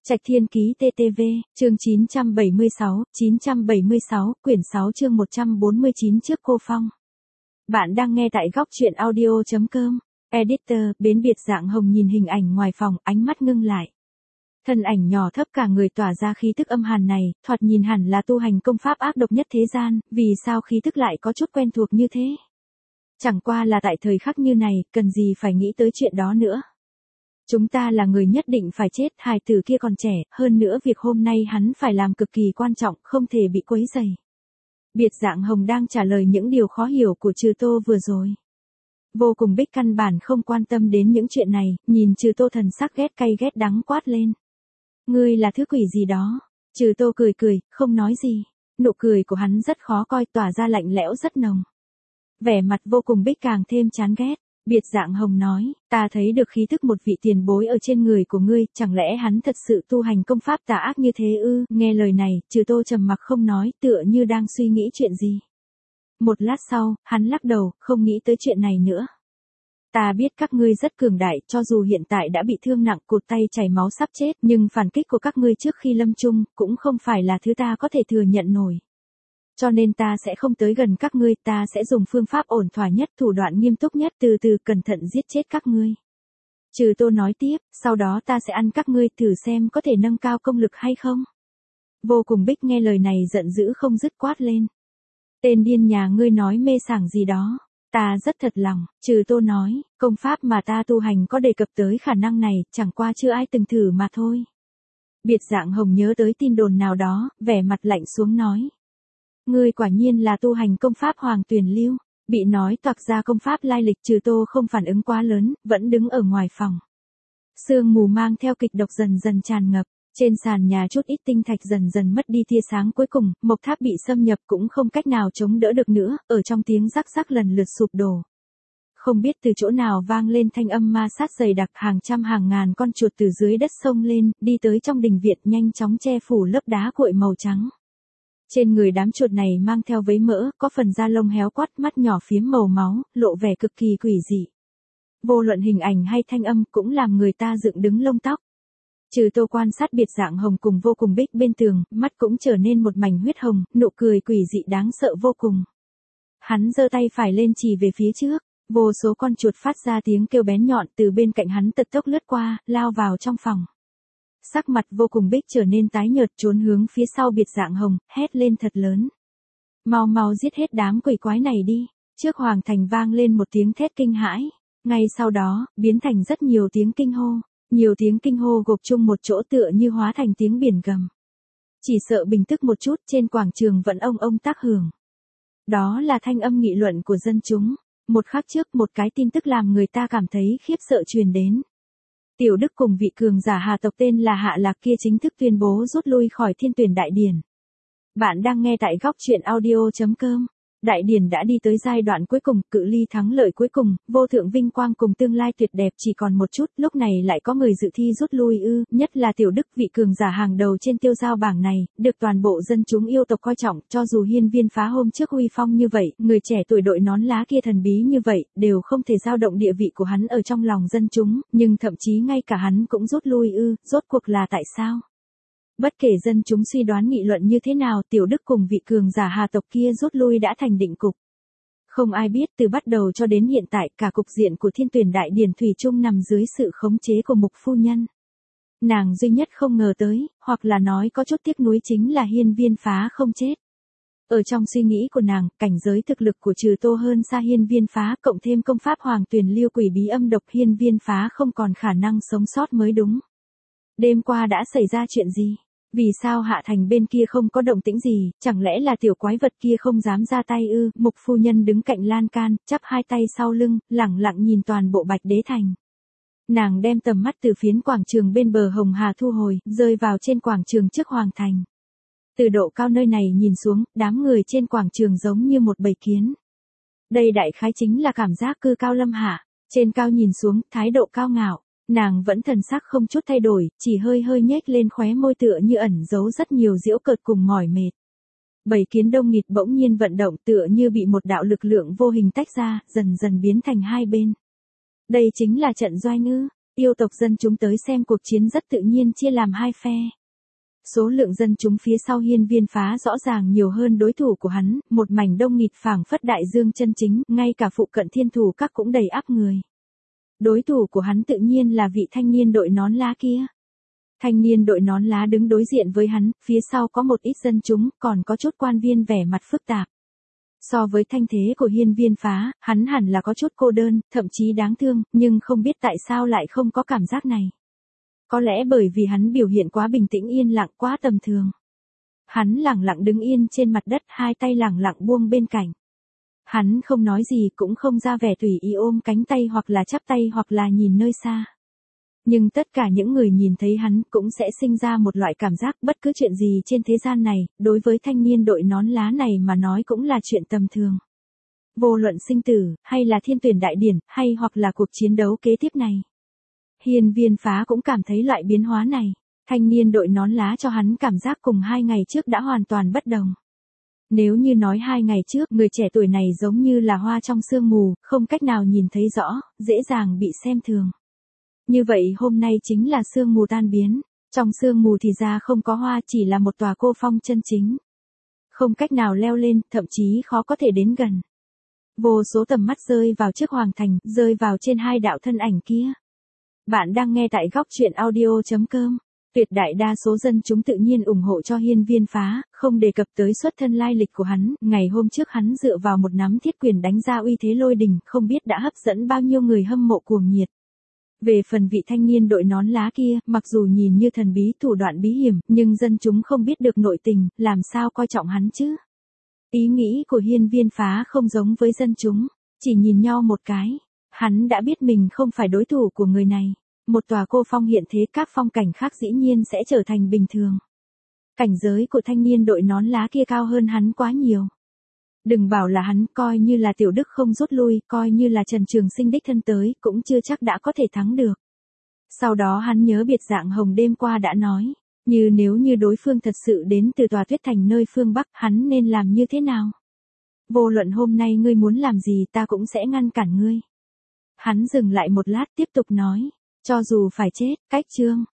Trạch Thiên Ký TTV, chương 976, quyển 6 chương 149 trước cô Phong. Bạn đang nghe tại góc truyện audio.com. Editor, Bến Biệt Dạng Hồng nhìn hình ảnh ngoài phòng, ánh mắt ngưng lại. Thân ảnh nhỏ thấp cả người tỏa ra khí tức âm hàn này, thoạt nhìn hẳn là tu hành công pháp ác độc nhất thế gian, vì sao khí tức lại có chút quen thuộc như thế? Chẳng qua là tại thời khắc như này, cần gì phải nghĩ tới chuyện đó nữa. Chúng ta là người nhất định phải chết, hài tử kia còn trẻ, hơn nữa việc hôm nay hắn phải làm cực kỳ quan trọng, không thể bị quấy rầy. Biệt Dạng Hồng đang trả lời những điều khó hiểu của Trừ Tô vừa rồi. Vô Cùng Bích căn bản không quan tâm đến những chuyện này, nhìn Trừ Tô thần sắc ghét cay ghét đắng quát lên. Ngươi là thứ quỷ gì đó? Trừ Tô cười cười, không nói gì. Nụ cười của hắn rất khó coi, tỏa ra lạnh lẽo rất nồng. Vẻ mặt Vô Cùng Bích càng thêm chán ghét. Biệt Dạng Hồng nói, ta thấy được khí thức một vị tiền bối ở trên người của ngươi, chẳng lẽ hắn thật sự tu hành công pháp tà ác như thế ư? Nghe lời này, Trừ Tô trầm mặc không nói, tựa như đang suy nghĩ chuyện gì. Một lát sau, hắn lắc đầu, không nghĩ tới chuyện này nữa. Ta biết các ngươi rất cường đại, cho dù hiện tại đã bị thương nặng, cụt tay chảy máu sắp chết, nhưng phản kích của các ngươi trước khi lâm chung, cũng không phải là thứ ta có thể thừa nhận nổi. Cho nên ta sẽ không tới gần các ngươi, ta sẽ dùng phương pháp ổn thỏa nhất, thủ đoạn nghiêm túc nhất, từ từ cẩn thận giết chết các ngươi. Trừ Tô nói tiếp, sau đó ta sẽ ăn các ngươi, thử xem có thể nâng cao công lực hay không. Vô Cùng Bích nghe lời này giận dữ không dứt quát lên. Tên điên nhà ngươi nói mê sảng gì đó. Ta rất thật lòng, Trừ Tô nói, công pháp mà ta tu hành có đề cập tới khả năng này, chẳng qua chưa ai từng thử mà thôi. Biệt Dạng Hồng nhớ tới tin đồn nào đó, vẻ mặt lạnh xuống nói. Ngươi quả nhiên là tu hành công pháp Hoàng Tuyền Lưu. Bị nói toạc ra công pháp lai lịch, Trừ Tô không phản ứng quá lớn, vẫn đứng ở ngoài phòng. Sương mù mang theo kịch độc dần dần tràn ngập, trên sàn nhà chút ít tinh thạch dần dần mất đi tia sáng cuối cùng, mộc tháp bị xâm nhập cũng không cách nào chống đỡ được nữa, ở trong tiếng rắc rắc lần lượt sụp đổ. Không biết từ chỗ nào vang lên thanh âm ma sát dày đặc, hàng trăm hàng ngàn con chuột từ dưới đất xông lên, đi tới trong đình viện nhanh chóng che phủ lớp đá cuội màu trắng. Trên người đám chuột này mang theo vấy mỡ, có phần da lông héo quắt, mắt nhỏ phiếm màu máu, lộ vẻ cực kỳ quỷ dị. Vô luận hình ảnh hay thanh âm cũng làm người ta dựng đứng lông tóc. Trừ Tô quan sát Biệt Dạng Hồng cùng Vô Cùng Bích bên tường, mắt cũng trở nên một mảnh huyết hồng, nụ cười quỷ dị đáng sợ vô cùng. Hắn giơ tay phải lên chỉ về phía trước, vô số con chuột phát ra tiếng kêu bén nhọn từ bên cạnh hắn tật tốc lướt qua, lao vào trong phòng. Sắc mặt Vô Cùng Bích trở nên tái nhợt, trốn hướng phía sau Biệt Dạng Hồng, hét lên thật lớn. Mau mau giết hết đám quỷ quái này đi. Trước Hoàng Thành vang lên một tiếng thét kinh hãi. Ngay sau đó, biến thành rất nhiều tiếng kinh hô. Nhiều tiếng kinh hô gộp chung một chỗ tựa như hóa thành tiếng biển gầm. Chỉ sợ bình tức một chút, trên quảng trường vẫn ông tác hưởng. Đó là thanh âm nghị luận của dân chúng. Một khắc trước, một cái tin tức làm người ta cảm thấy khiếp sợ truyền đến. Tiểu Đức cùng vị cường giả Hà tộc tên là Hạ Lạc kia chính thức tuyên bố rút lui khỏi Thiên Tuyển Đại Điển. Bạn đang nghe tại góc truyện audio.com. Đại điển đã đi tới giai đoạn cuối cùng, cự ly thắng lợi cuối cùng, vô thượng vinh quang cùng tương lai tuyệt đẹp chỉ còn một chút, lúc này lại có người dự thi rút lui ư, nhất là Tiểu Đức, vị cường giả hàng đầu trên tiêu giao bảng này, được toàn bộ dân chúng yêu tộc coi trọng, cho dù Hiên Viên Phá hôm trước uy phong như vậy, người trẻ tuổi đội nón lá kia thần bí như vậy, đều không thể dao động địa vị của hắn ở trong lòng dân chúng, nhưng thậm chí ngay cả hắn cũng rút lui ư, rốt cuộc là tại sao? Bất kể dân chúng suy đoán nghị luận như thế nào, Tiểu Đức cùng vị cường giả Hà tộc kia rút lui đã thành định cục. Không ai biết từ bắt đầu cho đến hiện tại cả cục diện của Thiên Tuyển Đại Điển thủy chung nằm dưới sự khống chế của Mục phu nhân. Nàng duy nhất không ngờ tới, hoặc là nói có chút tiếc nuối chính là Hiên Viên Phá không chết. Ở trong suy nghĩ của nàng, cảnh giới thực lực của Trừ Tô hơn xa Hiên Viên Phá, cộng thêm công pháp Hoàng Tuyền Lưu quỷ bí âm độc, Hiên Viên Phá không còn khả năng sống sót mới đúng. Đêm qua đã xảy ra chuyện gì? Vì sao Hạ Thành bên kia không có động tĩnh gì, chẳng lẽ là tiểu quái vật kia không dám ra tay ư? Mục phu nhân đứng cạnh lan can, chắp hai tay sau lưng, lẳng lặng nhìn toàn bộ Bạch Đế Thành. Nàng đem tầm mắt từ phiến quảng trường bên bờ Hồng Hà thu hồi, rơi vào trên quảng trường trước Hoàng Thành. Từ độ cao nơi này nhìn xuống, đám người trên quảng trường giống như một bầy kiến. Đây đại khái chính là cảm giác cư cao lâm hạ, trên cao nhìn xuống, thái độ cao ngạo. Nàng vẫn thần sắc không chút thay đổi, chỉ hơi hơi nhếch lên khóe môi tựa như ẩn giấu rất nhiều giễu cợt cùng mỏi mệt. Bầy kiến đông nghịt bỗng nhiên vận động tựa như bị một đạo lực lượng vô hình tách ra, dần dần biến thành hai bên. Đây chính là trận doanh ư? Yêu tộc dân chúng tới xem cuộc chiến rất tự nhiên chia làm hai phe. Số lượng dân chúng phía sau hiên viên phá rõ ràng nhiều hơn đối thủ của hắn, một mảnh đông nghịt phảng phất đại dương chân chính, ngay cả phụ cận thiên thủ các cũng đầy ắp người. Đối thủ của hắn tự nhiên là vị thanh niên đội nón lá kia. Thanh niên đội nón lá đứng đối diện với hắn, phía sau có một ít dân chúng, còn có chút quan viên vẻ mặt phức tạp. So với thanh thế của hiên viên phá, hắn hẳn là có chút cô đơn, thậm chí đáng thương, nhưng không biết tại sao lại không có cảm giác này. Có lẽ bởi vì hắn biểu hiện quá bình tĩnh yên lặng quá tầm thường. Hắn lẳng lặng đứng yên trên mặt đất, hai tay lẳng lặng buông bên cạnh. Hắn không nói gì cũng không ra vẻ tùy ý ôm cánh tay hoặc là chắp tay hoặc là nhìn nơi xa. Nhưng tất cả những người nhìn thấy hắn cũng sẽ sinh ra một loại cảm giác bất cứ chuyện gì trên thế gian này, đối với thanh niên đội nón lá này mà nói cũng là chuyện tầm thường. Vô luận sinh tử, hay là thiên tuyển đại điển, hay hoặc là cuộc chiến đấu kế tiếp này. Hiên viên phá cũng cảm thấy loại biến hóa này. Thanh niên đội nón lá cho hắn cảm giác cùng 2 ngày trước đã hoàn toàn bất đồng. Nếu như nói 2 ngày trước người trẻ tuổi này giống như là hoa trong sương mù, không cách nào nhìn thấy rõ, dễ dàng bị xem thường. Như vậy hôm nay chính là sương mù tan biến, trong sương mù thì ra không có hoa, chỉ là một tòa cô phong chân chính. Không cách nào leo lên, thậm chí khó có thể đến gần. Vô số tầm mắt rơi vào trước hoàng thành, rơi vào trên hai đạo thân ảnh kia. Bạn đang nghe tại góc truyện audio.com. Tuyệt đại đa số dân chúng tự nhiên ủng hộ cho hiên viên phá, không đề cập tới xuất thân lai lịch của hắn. Ngày hôm trước hắn dựa vào một nắm thiết quyền đánh ra uy thế lôi đình, không biết đã hấp dẫn bao nhiêu người hâm mộ cuồng nhiệt. Về phần vị thanh niên đội nón lá kia, mặc dù nhìn như thần bí thủ đoạn bí hiểm, nhưng dân chúng không biết được nội tình, làm sao coi trọng hắn chứ. Ý nghĩ của hiên viên phá không giống với dân chúng, chỉ nhìn nhau một cái. Hắn đã biết mình không phải đối thủ của người này. Một tòa cô phong hiện thế, các phong cảnh khác dĩ nhiên sẽ trở thành bình thường. Cảnh giới của thanh niên đội nón lá kia cao hơn hắn quá nhiều. Đừng bảo là hắn, coi như là Tiểu Đức không rút lui, coi như là Trần Trường Sinh đích thân tới, cũng chưa chắc đã có thể thắng được. Sau đó hắn nhớ biệt dạng hồng đêm qua đã nói, nếu như đối phương thật sự đến từ tòa tuyết thành nơi phương Bắc, hắn nên làm như thế nào? Vô luận hôm nay ngươi muốn làm gì ta cũng sẽ ngăn cản ngươi. Hắn dừng lại một lát tiếp tục nói, cho dù phải chết, cách chương.